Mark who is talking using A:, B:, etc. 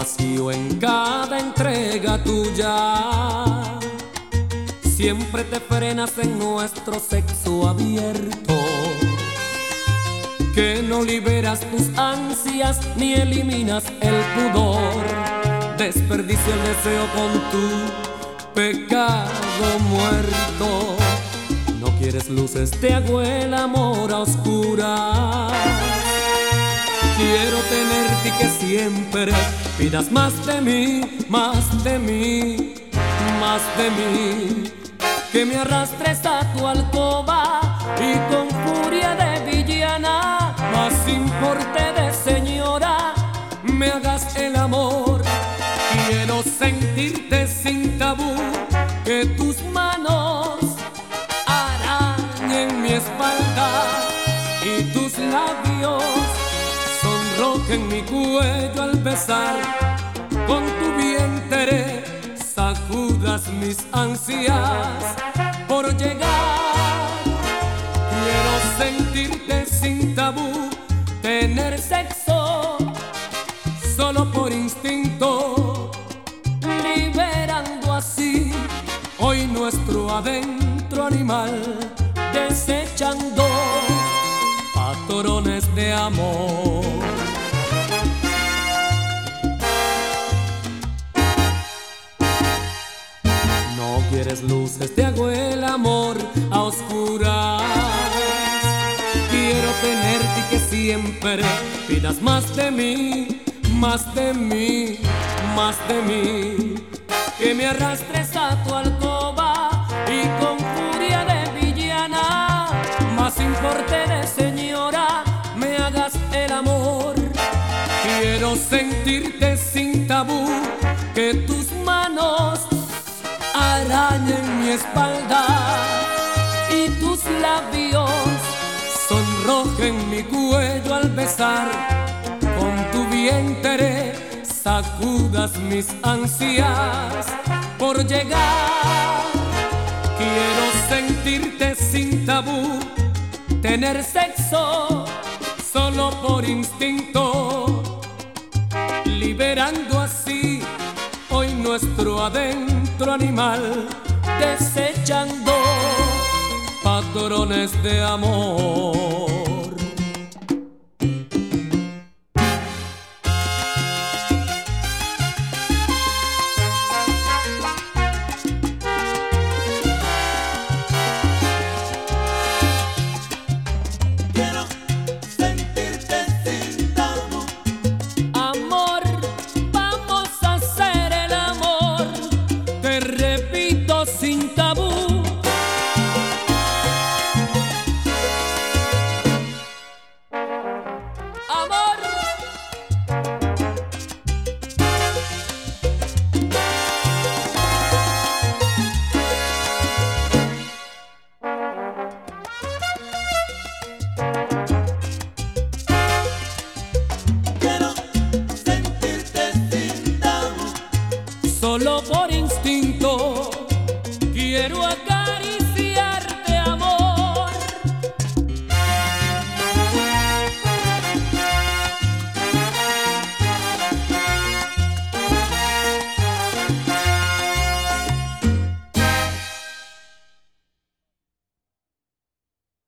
A: vacío en cada entrega tuya. Siempre te frenas en nuestro sexo abierto, que no liberas tus ansias ni eliminas el pudor. Desperdicia el deseo con tu pecado muerto. No quieres luces, te hago el amor a oscuras. Quiero tenerte y que siempre pidas más de mí, más de mí, más de mí. Que me arrastres a tu alcoba y con furia de villana, más sin porte de señora, me hagas el amor. Quiero sentirte sin tabú, que tus manos arañen mi espalda y tus labios sonrojen mi cuello al besar. Con tu vientre sacudas mis ansias por llegar. Quiero sentirte sin tabú, tener sexo solo por instinto, liberando así hoy nuestro adentro animal, desechando patrones de amor. No quieres luces, te hago el amor a oscuras. Quiero tenerte y que siempre pidas más de mí, más de mí, más de mí. Que me arrastres a tu alcoba y con furia de villana, más sin porte de señora, me hagas el amor. Quiero sentirte sin tabú, que tus manos arañen mi espalda y tus labios sonrojen mi cuello al besar. Con tu vientre sacudas mis ansias por llegar. Quiero sentirte sin tabú, tener sexo solo por instinto, liberando así hoy nuestro adentro animal, desechando patrones de amor.